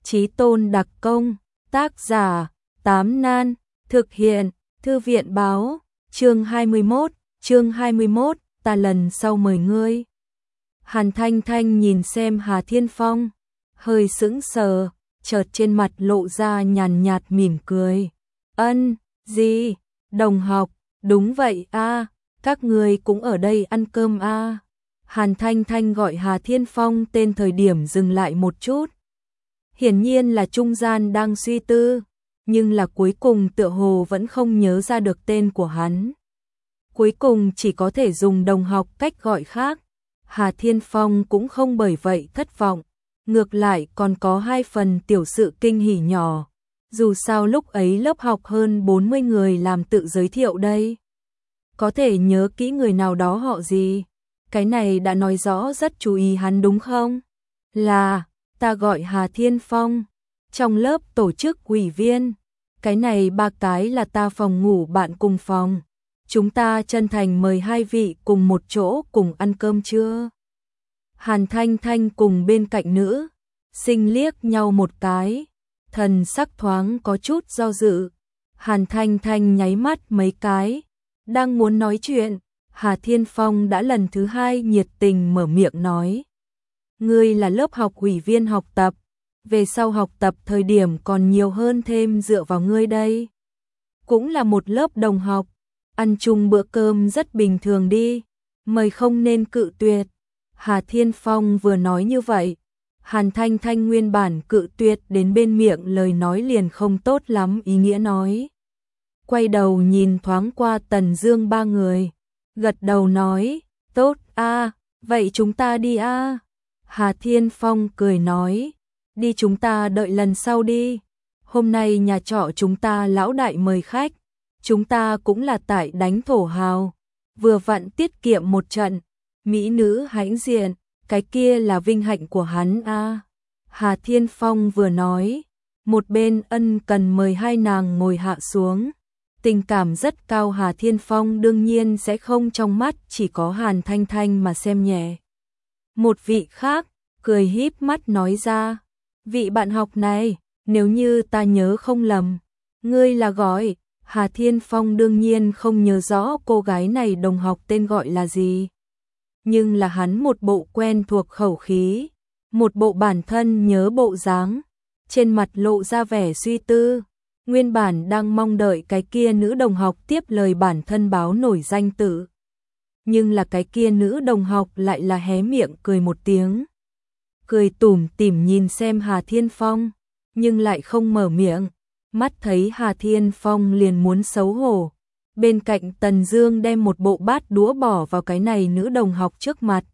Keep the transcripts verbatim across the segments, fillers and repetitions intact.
Chí tôn đặc công, tác giả, Tám Nan, thực hiện, Thư viện báo, chương hai mươi mốt, chương hai mươi mốt, ta lần sau mời ngươi. Hàn Thanh Thanh nhìn xem Hà Thiên Phong, hơi sững sờ, chợt trên mặt lộ ra nhàn nhạt mỉm cười. Ân, gì, đồng học, đúng vậy a, các ngươi cũng ở đây ăn cơm a. Hàn Thanh Thanh gọi Hà Thiên Phong tên thời điểm dừng lại một chút. Hiển nhiên là trung gian đang suy tư, nhưng là cuối cùng tựa hồ vẫn không nhớ ra được tên của hắn. Cuối cùng chỉ có thể dùng đồng học cách gọi khác. Hà Thiên Phong cũng không bởi vậy thất vọng, ngược lại còn có hai phần tiểu sự kinh hỉ nhỏ. Dù sao lúc ấy lớp học hơn bốn mươi người làm tự giới thiệu đây. Có thể nhớ kỹ người nào đó họ gì? Cái này đã nói rõ rất chú ý hắn đúng không? Là, ta gọi Hà Thiên Phong, trong lớp tổ chức ủy viên. Cái này ba cái là ta phòng ngủ bạn cùng phòng. Chúng ta chân thành mời hai vị cùng một chỗ cùng ăn cơm trưa. Hàn Thanh Thanh cùng bên cạnh nữ sinh liếc nhau một cái, thần sắc thoáng có chút do dự. Hàn Thanh Thanh nháy mắt mấy cái, đang muốn nói chuyện, Hà Thiên Phong đã lần thứ hai nhiệt tình mở miệng nói. Ngươi là lớp học ủy viên học tập, về sau học tập thời điểm còn nhiều hơn thêm dựa vào ngươi đây. Cũng là một lớp đồng học, ăn chung bữa cơm rất bình thường đi, mời không nên cự tuyệt. Hà Thiên Phong vừa nói như vậy, Hàn Thanh Thanh nguyên bản cự tuyệt đến bên miệng lời nói liền không tốt lắm ý nghĩa nói. Quay đầu nhìn thoáng qua Tần Dương ba người, gật đầu nói, tốt a, vậy chúng ta đi a. Hà Thiên Phong cười nói, đi chúng ta đợi lần sau đi. Hôm nay nhà trọ chúng ta lão đại mời khách, chúng ta cũng là tại đánh thổ hào, vừa vặn tiết kiệm một trận. Mỹ nữ hãnh diện, cái kia là vinh hạnh của hắn a. Hà Thiên Phong vừa nói, một bên ân cần mời hai nàng ngồi hạ xuống. Tình cảm rất cao, Hà Thiên Phong đương nhiên sẽ không trong mắt chỉ có Hàn Thanh Thanh mà xem nhẹ. Một vị khác, cười híp mắt nói ra, vị bạn học này, nếu như ta nhớ không lầm, ngươi là gọi. Hà Thiên Phong đương nhiên không nhớ rõ cô gái này đồng học tên gọi là gì. Nhưng là hắn một bộ quen thuộc khẩu khí, một bộ bản thân nhớ bộ dáng, trên mặt lộ ra vẻ suy tư. Nguyên bản đang mong đợi cái kia nữ đồng học tiếp lời bản thân báo nổi danh tự. Nhưng là cái kia nữ đồng học lại là hé miệng cười một tiếng. Cười tủm tỉm nhìn xem Hà Thiên Phong, nhưng lại không mở miệng. Mắt thấy Hà Thiên Phong liền muốn xấu hổ. Bên cạnh Tần Dương đem một bộ bát đũa bỏ vào cái này nữ đồng học trước mặt.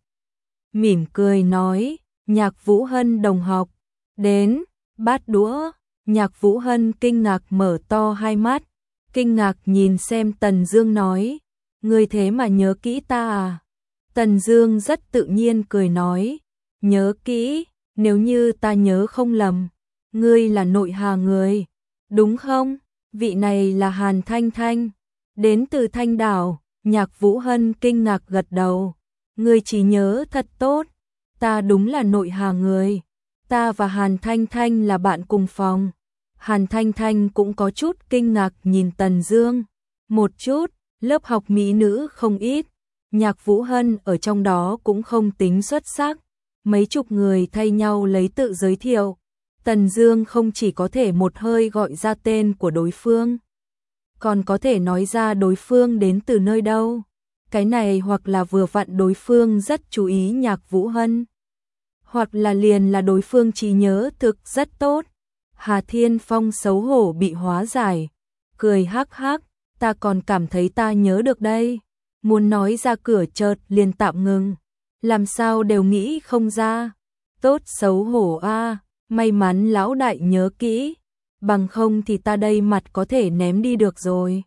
Mỉm cười nói, Nhạc Vũ Hân đồng học, đến, bát đũa. Nhạc Vũ Hân kinh ngạc mở to hai mắt, kinh ngạc nhìn xem Tần Dương nói, ngươi thế mà nhớ kỹ ta à? Tần Dương rất tự nhiên cười nói, nhớ kỹ, nếu như ta nhớ không lầm, ngươi là nội Hà người, đúng không? Vị này là Hàn Thanh Thanh, đến từ Thanh Đảo. Nhạc Vũ Hân kinh ngạc gật đầu, ngươi chỉ nhớ thật tốt, ta đúng là nội Hà người, ta và Hàn Thanh Thanh là bạn cùng phòng. Hàn Thanh Thanh cũng có chút kinh ngạc nhìn Tần Dương, một chút, lớp học mỹ nữ không ít, Nhạc Vũ Hân ở trong đó cũng không tính xuất sắc, mấy chục người thay nhau lấy tự giới thiệu, Tần Dương không chỉ có thể một hơi gọi ra tên của đối phương, còn có thể nói ra đối phương đến từ nơi đâu. Cái này hoặc là vừa vặn đối phương rất chú ý Nhạc Vũ Hân, hoặc là liền là đối phương trí nhớ thực rất tốt. Hà Thiên Phong xấu hổ bị hóa giải, cười hắc hắc, ta còn cảm thấy ta nhớ được đây. Muốn nói ra cửa chợt liền tạm ngừng, làm sao đều nghĩ không ra. Tốt xấu hổ a, may mắn lão đại nhớ kỹ, bằng không thì ta đây mặt có thể ném đi được rồi.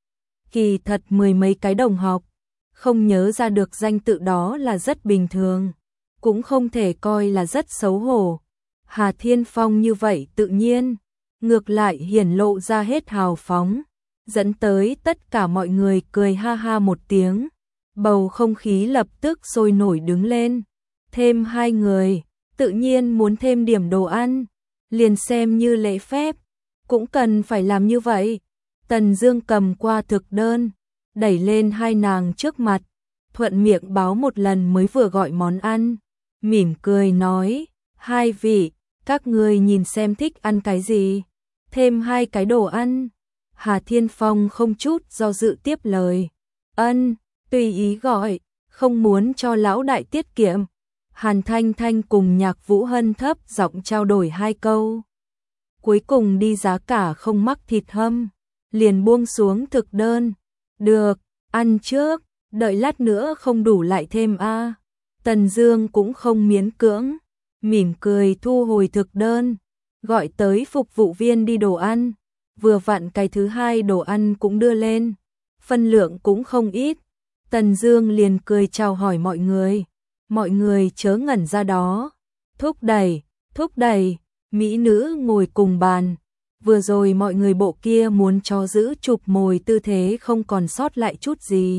Kỳ thật mười mấy cái đồng học, không nhớ ra được danh tự đó là rất bình thường, cũng không thể coi là rất xấu hổ. Hà Thiên Phong như vậy tự nhiên, ngược lại hiển lộ ra hết hào phóng, dẫn tới tất cả mọi người cười ha ha một tiếng, bầu không khí lập tức sôi nổi đứng lên. Thêm hai người, tự nhiên muốn thêm điểm đồ ăn, liền xem như lễ phép, cũng cần phải làm như vậy. Tần Dương cầm qua thực đơn, đẩy lên hai nàng trước mặt, thuận miệng báo một lần mới vừa gọi món ăn, mỉm cười nói, hai vị, các ngươi nhìn xem thích ăn cái gì, thêm hai cái đồ ăn. Hà Thiên Phong không chút do dự tiếp lời, ân, tùy ý gọi, không muốn cho lão đại tiết kiệm. Hàn Thanh Thanh cùng Nhạc Vũ Hân thấp giọng trao đổi hai câu. Cuối cùng đi giá cả không mắc thịt hâm, liền buông xuống thực đơn. Được, ăn trước, đợi lát nữa không đủ lại thêm a. Tần Dương cũng không miễn cưỡng, mỉm cười thu hồi thực đơn, gọi tới phục vụ viên đi đồ ăn. Vừa vặn cái thứ hai đồ ăn cũng đưa lên, phân lượng cũng không ít. Tần Dương liền cười chào hỏi mọi người. Mọi người chớ ngẩn ra đó. Thúc đẩy, thúc đẩy, mỹ nữ ngồi cùng bàn. Vừa rồi mọi người bộ kia muốn cho giữ chụp mồi tư thế không còn sót lại chút gì.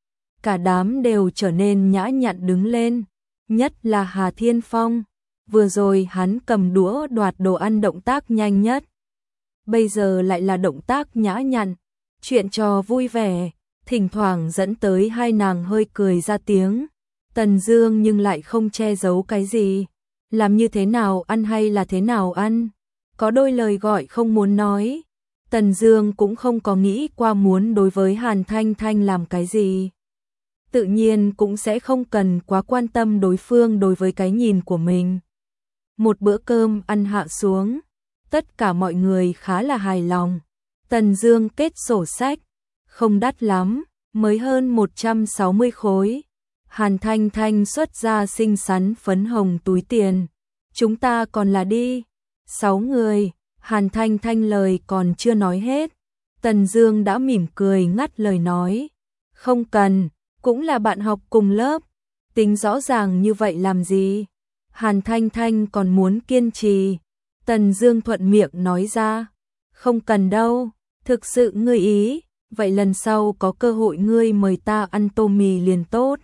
Cả đám đều trở nên nhã nhặn đứng lên, nhất là Hà Thiên Phong. Vừa rồi hắn cầm đũa đoạt đồ ăn động tác nhanh nhất, bây giờ lại là động tác nhã nhặn, chuyện trò vui vẻ, thỉnh thoảng dẫn tới hai nàng hơi cười ra tiếng. Tần Dương nhưng lại không che giấu cái gì, làm như thế nào ăn hay là thế nào ăn, có đôi lời gọi không muốn nói. Tần Dương cũng không có nghĩ qua muốn đối với Hàn Thanh Thanh làm cái gì, tự nhiên cũng sẽ không cần quá quan tâm đối phương đối với cái nhìn của mình. Một bữa cơm ăn hạ xuống, tất cả mọi người khá là hài lòng. Tần Dương kết sổ sách, không đắt lắm, mới hơn một trăm sáu mươi khối. Hàn Thanh Thanh xuất ra xinh xắn phấn hồng túi tiền. Chúng ta còn là đi. Sáu người. Hàn Thanh Thanh lời còn chưa nói hết, Tần Dương đã mỉm cười ngắt lời nói. Không cần, cũng là bạn học cùng lớp. Tính rõ ràng như vậy làm gì? Hàn Thanh Thanh còn muốn kiên trì. Tần Dương thuận miệng nói ra. Không cần đâu, thực sự ngươi ý. Vậy lần sau có cơ hội ngươi mời ta ăn tô mì liền tốt.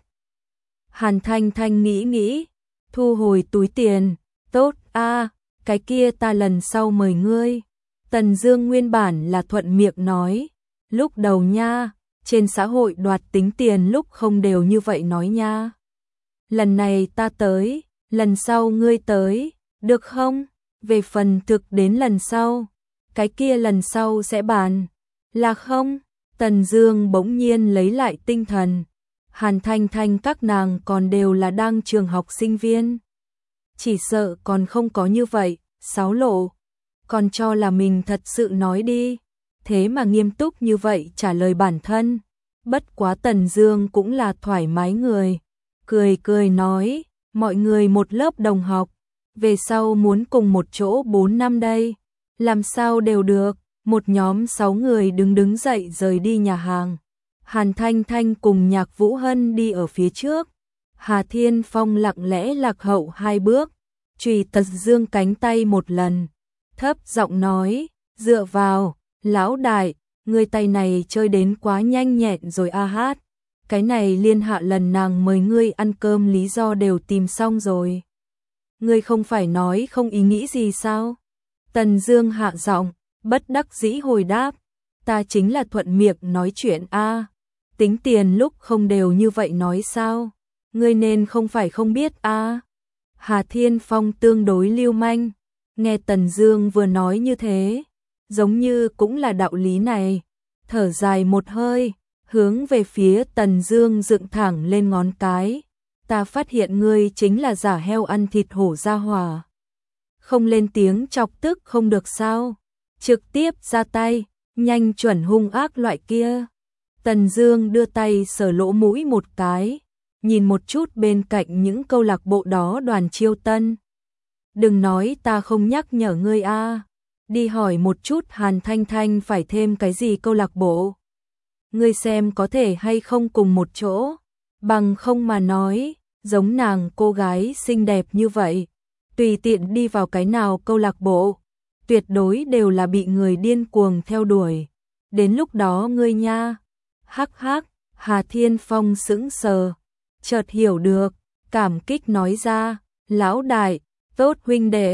Hàn Thanh Thanh nghĩ nghĩ, thu hồi túi tiền, tốt a, cái kia ta lần sau mời ngươi. Tần Dương nguyên bản là thuận miệng nói, lúc đầu nha, trên xã hội đoạt tính tiền lúc không đều như vậy nói nha. Lần này ta tới, lần sau ngươi tới, được không? Về phần thực đến lần sau, cái kia lần sau sẽ bàn, là không? Tần Dương bỗng nhiên lấy lại tinh thần. Hàn Thanh Thanh các nàng còn đều là đang trường học sinh viên, chỉ sợ còn không có như vậy xáo lộ, còn cho là mình thật sự nói đi, thế mà nghiêm túc như vậy trả lời bản thân. Bất quá Tần Dương cũng là thoải mái người, cười cười nói, mọi người một lớp đồng học, về sau muốn cùng một chỗ bốn năm đây, làm sao đều được. Một nhóm sáu người đứng đứng dậy rời đi nhà hàng. Hàn Thanh Thanh cùng Nhạc Vũ Hân đi ở phía trước, Hà Thiên Phong lặng lẽ lạc hậu hai bước, chùy Tần Dương cánh tay một lần, thấp giọng nói, dựa vào, lão đại, ngươi tay này chơi đến quá nhanh nhẹn rồi a hát, cái này liên hạ lần nàng mời ngươi ăn cơm lý do đều tìm xong rồi. Ngươi không phải nói không ý nghĩ gì sao? Tần Dương hạ giọng, bất đắc dĩ hồi đáp, ta chính là thuận miệng nói chuyện a, tính tiền lúc không đều như vậy nói sao, ngươi nên không phải không biết a. Hà Thiên Phong tương đối lưu manh, nghe Tần Dương vừa nói như thế, giống như cũng là đạo lý này, thở dài một hơi, hướng về phía Tần Dương dựng thẳng lên ngón cái, ta phát hiện ngươi chính là giả heo ăn thịt hổ gia hỏa. Không lên tiếng chọc tức không được sao? Trực tiếp ra tay, nhanh chuẩn hung ác loại kia. Tần Dương đưa tay sờ lỗ mũi một cái, nhìn một chút bên cạnh những câu lạc bộ đó đoàn chiêu tân. Đừng nói ta không nhắc nhở ngươi a, đi hỏi một chút Hàn Thanh Thanh phải thêm cái gì câu lạc bộ. Ngươi xem có thể hay không cùng một chỗ, bằng không mà nói, giống nàng cô gái xinh đẹp như vậy, tùy tiện đi vào cái nào câu lạc bộ, tuyệt đối đều là bị người điên cuồng theo đuổi. Đến lúc đó ngươi nha. Hắc hắc, Hà Thiên Phong sững sờ, chợt hiểu được, cảm kích nói ra, lão đại, tốt huynh đệ,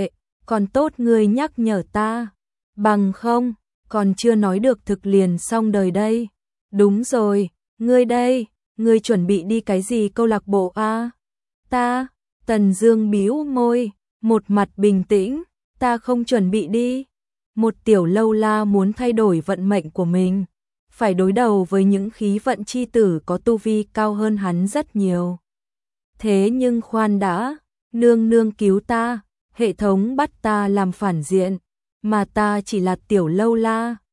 còn tốt ngươi nhắc nhở ta, bằng không, còn chưa nói được thực liền xong đời đây. Đúng rồi, ngươi đây, ngươi chuẩn bị đi cái gì câu lạc bộ a? Ta, Tần Dương bĩu môi, một mặt bình tĩnh, ta không chuẩn bị đi. Một tiểu lâu la muốn thay đổi vận mệnh của mình, phải đối đầu với những khí vận chi tử có tu vi cao hơn hắn rất nhiều. Thế nhưng khoan đã, nương nương cứu ta, hệ thống bắt ta làm phản diện, mà ta chỉ là tiểu lâu la,